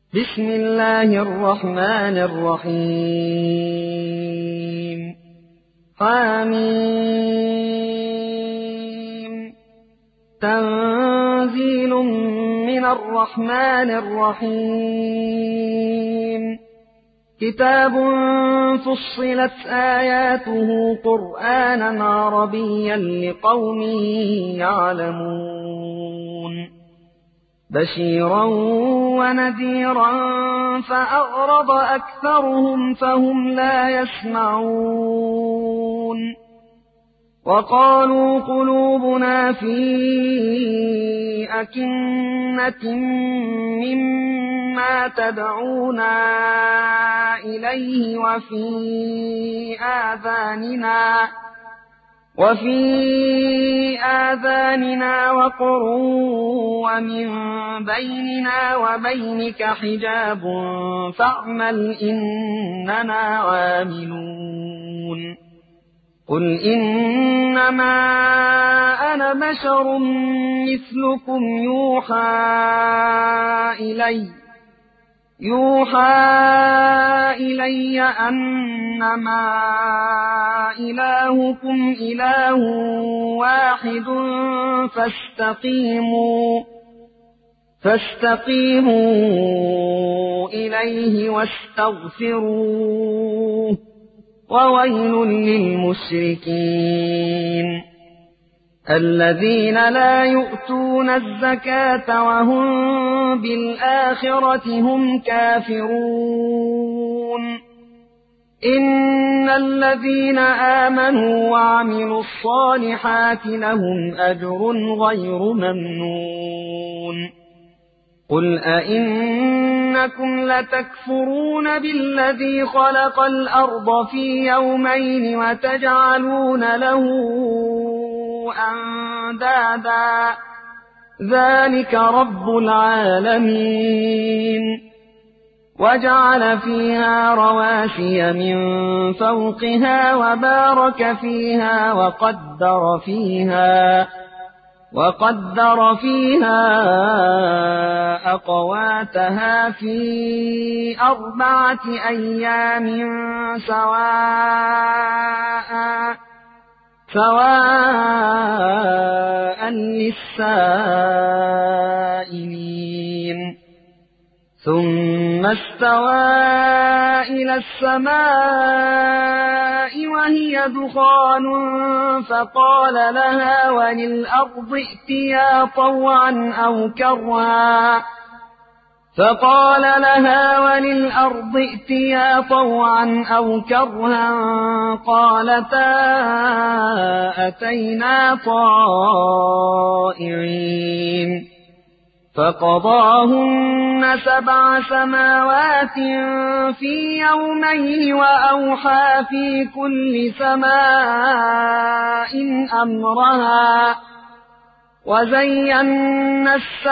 بسم الله الرحمن الرحيم. حميم. تنزيل من الرحمن الرحيم. كتاب فصلت آياته قرآنا عربيا لقوم يعلمون. بشيرا ونذيرا فأعرض أكثرهم فهم لا يسمعون. وقالوا قلوبنا في أكنة مما تدعونا إليه وفي آذاننا وقر ومن بيننا وبينك حجاب فاعمل إننا عاملون. قل إنما أنا بشر مثلكم يوحى إلي أنما إلهكم إله واحد فاستقيموا إليه واستغفروه وويل للمشركين الذين لا يؤتون الزكاة وهم بالآخرة هم كافرون. إن الذين آمنوا وعملوا الصالحات لهم أجر غير ممنون. قل أئنكم لتكفرون بالذي خلق الأرض في يومين وتجعلون له أندادا ذلك رب العالمين. وجعل فيها رواسي من فوقها وبارك فيها وقدر فيها أقواتها في 4 أيام سواء للسائلين. ثم استوى إلى السماء وهي دخان فقال لها وللأرض ائتيا طوعا أو كرها قالتا أتينا طائعين. فقضاهن 7 سماوات في يومين وأوحى في كل سماء أمرها وزينا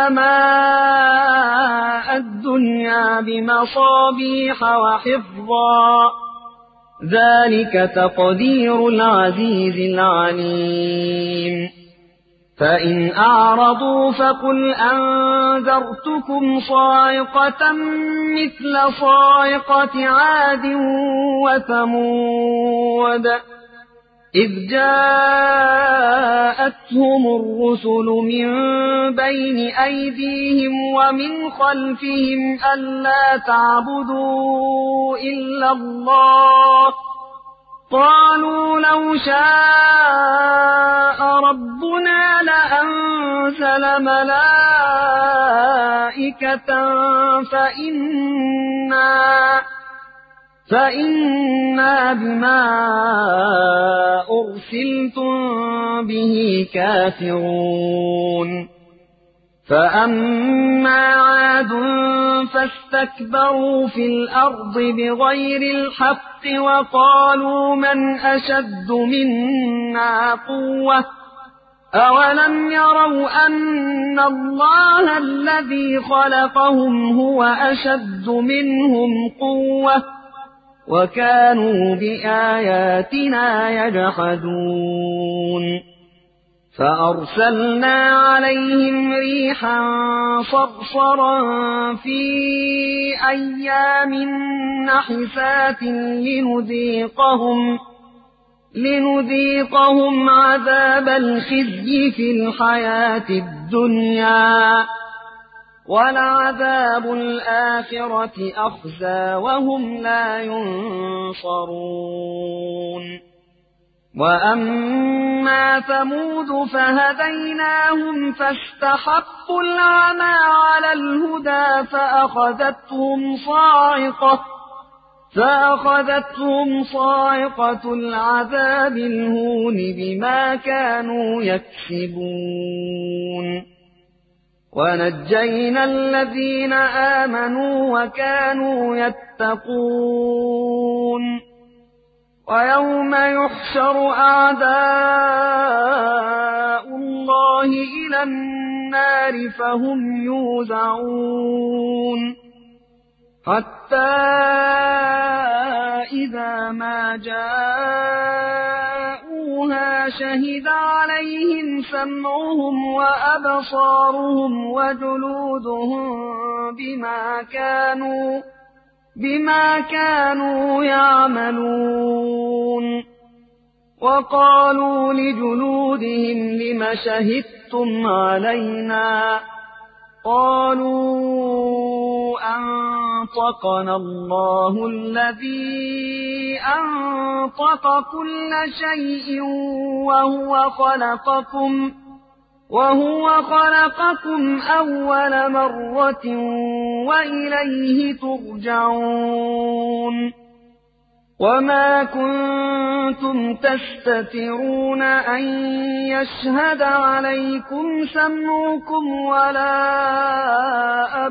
السماء الدنيا بمصابيح وحفظا ذلك تقدير العزيز العليم. فإن أعرضوا فقل أنذرتكم صاعقة مثل صاعقة عاد وثمود إذ جاءتهم الرسل من بين أيديهم ومن خلفهم ألا تعبدوا إلا الله قالوا لو شاء ربنا لأنزل ملائكة فإنا بما أرسلتم به كافرون. فأما عاد فاستكبروا في الأرض بغير الحق وقالوا من أشد منا قوة أولم يروا أن الله الذي خلقهم هو أشد منهم قوة وكانوا بآياتنا يجحدون. فأرسلنا عليهم ريحا صرصرا في أيام نحسات لنذيقهم عذاب الخزي في الحياة الدنيا ولعذاب الآخرة أخزى وهم لا ينصرون وأما ثمود فهديناهم فاستحقوا العمى على الهدى فأخذتهم صاعقة العذاب الهون بما كانوا يكسبون ونجينا الذين آمنوا وكانوا يتقون ويوم يحشر أعداء الله إلى النار فهم يوزعون حتى إذا ما جاءوها شهد عليهم سمعهم وأبصارهم وجلودهم بما كانوا يعملون وقالوا لجلودهم لم شهدتم علينا قالوا أنطقنا الله الذي أنطق كل شيء وهو خلقكم أول مرة وإليه ترجعون وما كنتم تستترون أن يشهد عليكم سمعكم ولا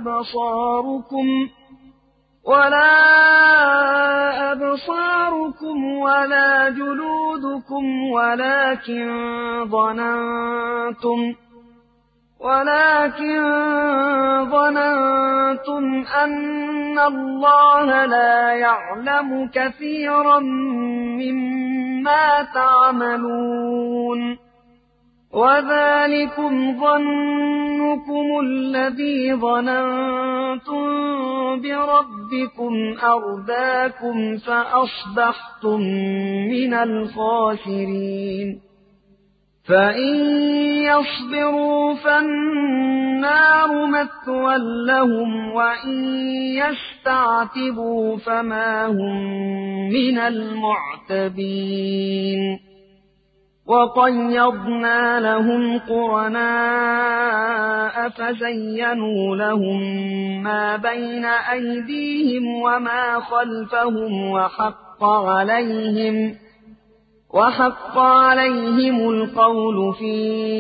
أبصاركم ولا جلودكم ولكن ظننتم أن الله لا يعلم كثيرا مما تعملون وذلكم ظنكم الذي ظننتم بربكم أرداكم فأصبحتم من الخاسرين فإن يصبروا فالنار مثوى لهم وإن يستعتبوا فما هم من المعتبين وقيضنا لهم قرناء فزينوا لهم ما بين أيديهم وما خلفهم وحق عليهم القول في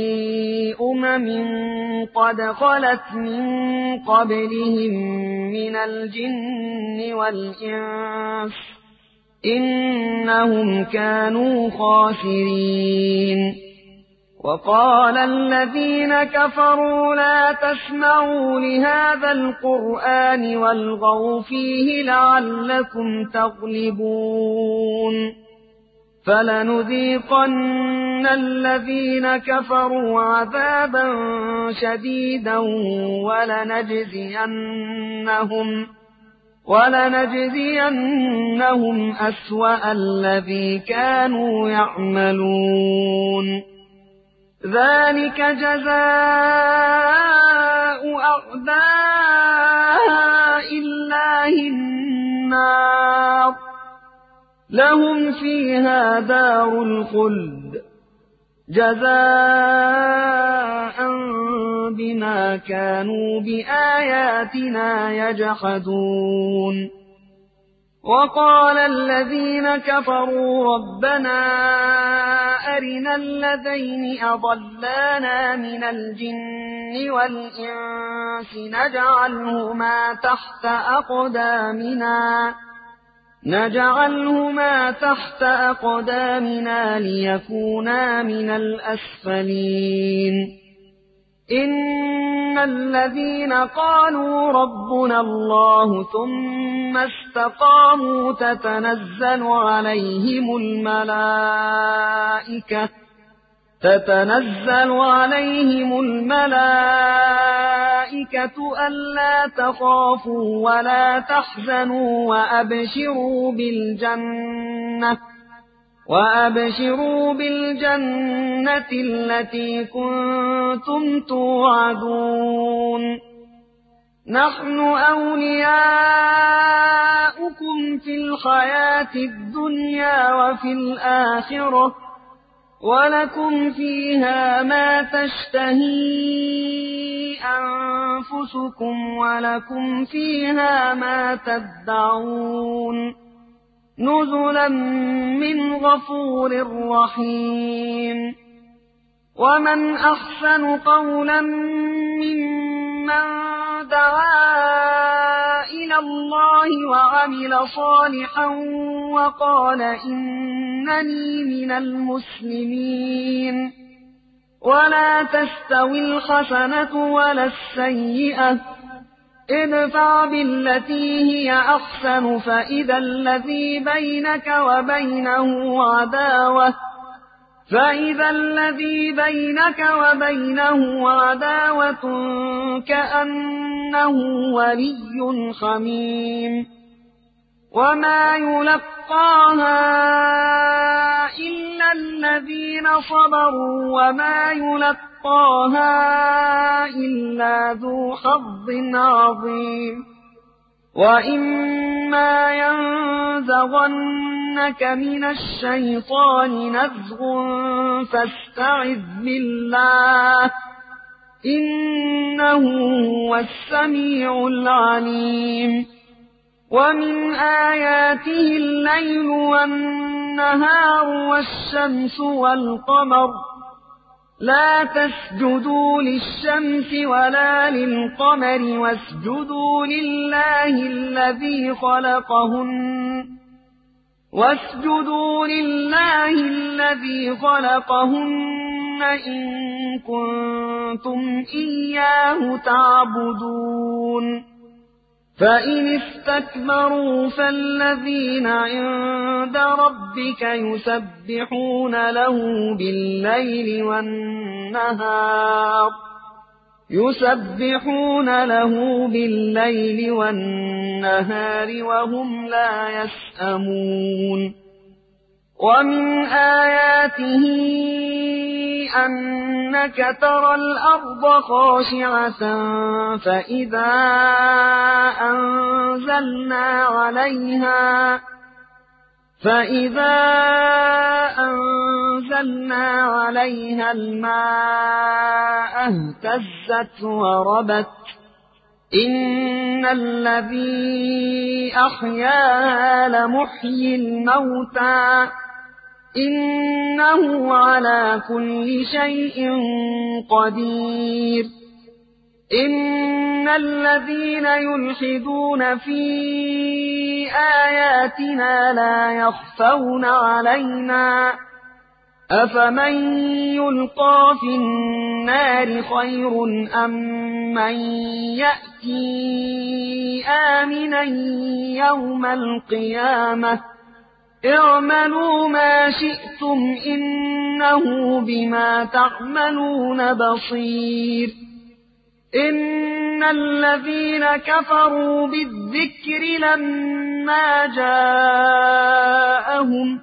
قد خلت من قبلهم من الجن والإنس إنهم كانوا خاسرين وقال الذين كفروا لا تسمعوا لهذا القرآن والغوا فيه لعلكم تغلبون فلنذيقن الذين كفروا عذابا شديدا ولنجزينهم أسوأ الذي كانوا يعملون ذلك جزاء أعداء الله النار لهم فيها دار الخلد جزاء بما كانوا بآياتنا يجحدون وقال الذين كفروا ربنا أرنا الذين أضلانا من الجن والإنس نجعلهما تحت أقدامنا ليكونا من الأسفلين إن الذين قالوا ربنا الله ثم استقاموا تتنزل عليهم الملائكة ألا تخافوا ولا تحزنوا وأبشروا بالجنة التي كنتم توعدون نحن أولياؤكم في الحياة الدنيا وفي الآخرة ولكم فيها ما تشتهي أنفسكم ولكم فيها ما تدعون نزلا من غفور رحيم ومن أحسن قولا ممن دعا إلى الله وعمل صالحا وقال إنني من المسلمين ولا تستوي الحسنة ولا السيئة ادفع بالتي هي أحسن فإذا الذي بينك وبينه عداوة كأنه ولي حميم وما يلقاها إلا الذين صبروا وما يلقاها إلا ذو حظ عظيم وإما ينزغنك من الشيطان نزغ فاستعذ بالله إنه هو السميع العليم ومن آياته الليل والنهار والشمس والقمر لا تسجدوا للشمس ولا للقمر واسجدوا لله الذي خلقهن إن كنتم إياه تعبدون فإن استكبروا فالذين عند ربك يسبحون له بالليل والنهار وهم لا يسأمون ومن آياته أنك ترى الأرض خاشعة فإذا أنزلنا عليها الماء اهتزت وربت إن الذي أحياها لمحيي الموتى إنه على كل شيء قدير إن الذين يلحدون في آياتنا لا يخفون علينا أفمن يلقى في النار خير أم من يأتي آمنا يوم القيامة اعملوا ما شئتم إنه بما تعملون بصير إن الذين كفروا بالذكر لما جاءهم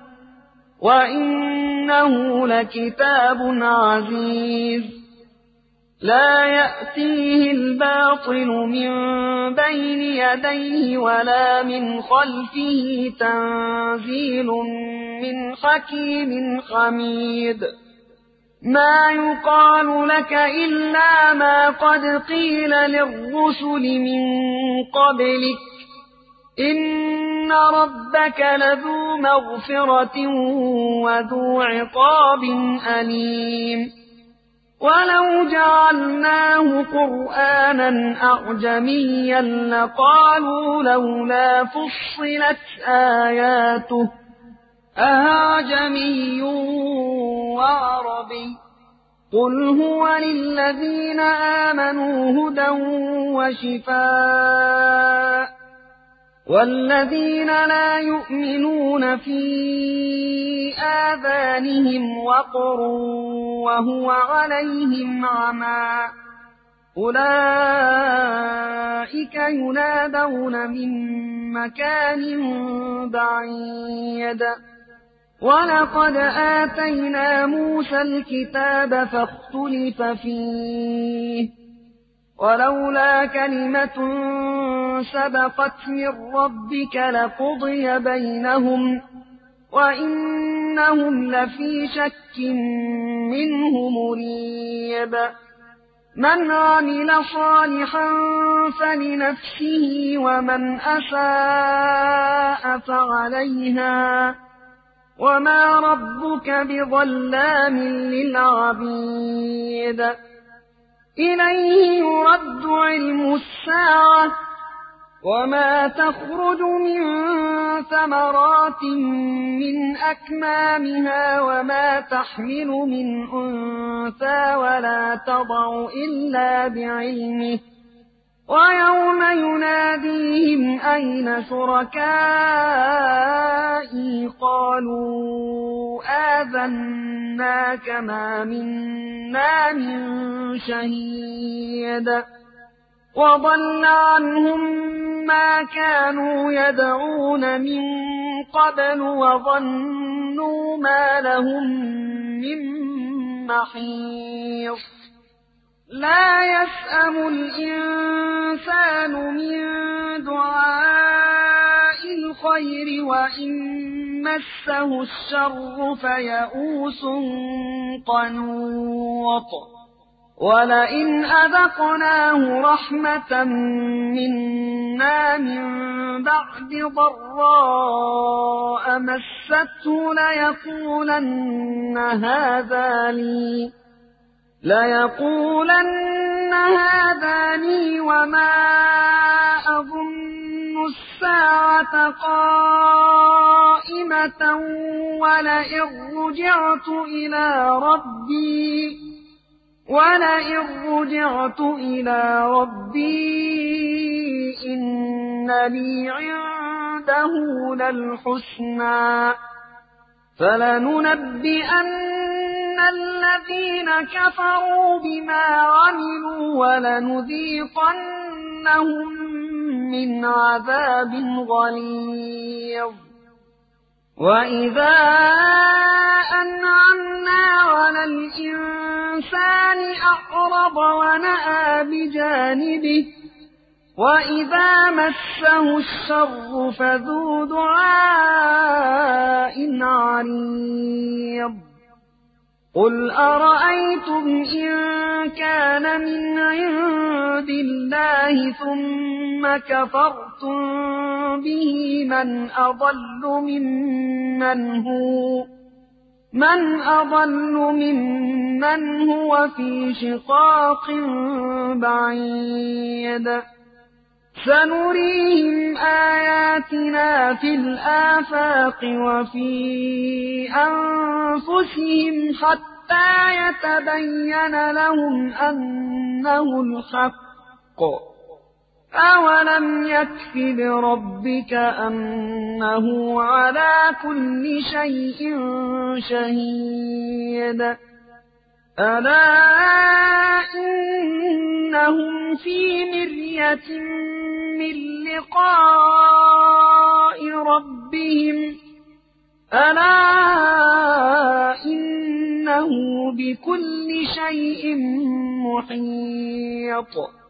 وإنه لكتاب عزيز لا يأتيه الباطل من بين يديه ولا من خلفه تنزيل من حكيم حميد ما يقال لك إلا ما قد قيل للرسل من قبلك إن ربك لذو مغفرة وذو عقاب أليم ولو جعلناه قرآنا أعجميا لقالوا لولا فصلت آياته أعجمي وعربي قل هو للذين آمنوا هدى وشفاء والذين لا يؤمنون في آذانهم وقر وهو عليهم عمى أولئك ينادون من مكان بعيد ولقد آتينا موسى الكتاب فاختلف فيه ولولا كلمة سبقت من ربك لقضي بينهم وإنهم لفي شك منه مريب من عمل صالحا فلنفسه ومن أساء فعليها وما ربك بظلام للعبيد إليه يرد علم الساعة وما تخرج من ثمرات من أكمامها وما تحمل من أنثى ولا تضع إلا بعلمه ويوم يناديهم أين شركائي قالوا آذناك ما منا من شهيد وضل عنهم ما كانوا يدعون من قبل وظنوا ما لهم من محيص لا يسأم الإنسان من دعاء الخير وإن مسه الشر فيئوس قنوط ولئن أذقناه رحمة منا من بعد ضراء مسته ليقولن هذا لي وما أظن الساعة قائمة ولئن رجعت إلى ربي إن لي عنده للحسنى فلننبئن الذين كفروا بما عملوا ولنذيقنهم من عذاب غليظ وإذا أنعمنا على الإنسان أعرض ونأى بجانبه وإذا مسه الشر فذو دعاء عريض قل أرأيتم إن كان من عند الله ثم كفرتم به من أضل ممن هو في شقاق بعيد سنريهم آياتنا في الآفاق وفي أنفسهم حتى يتبين لهم أنه الحق أولم يكف بربك أنه على كل شيء شهيد ألا إنهم في مرية من لقاء ربهم ألا إنه بكل شيء محيط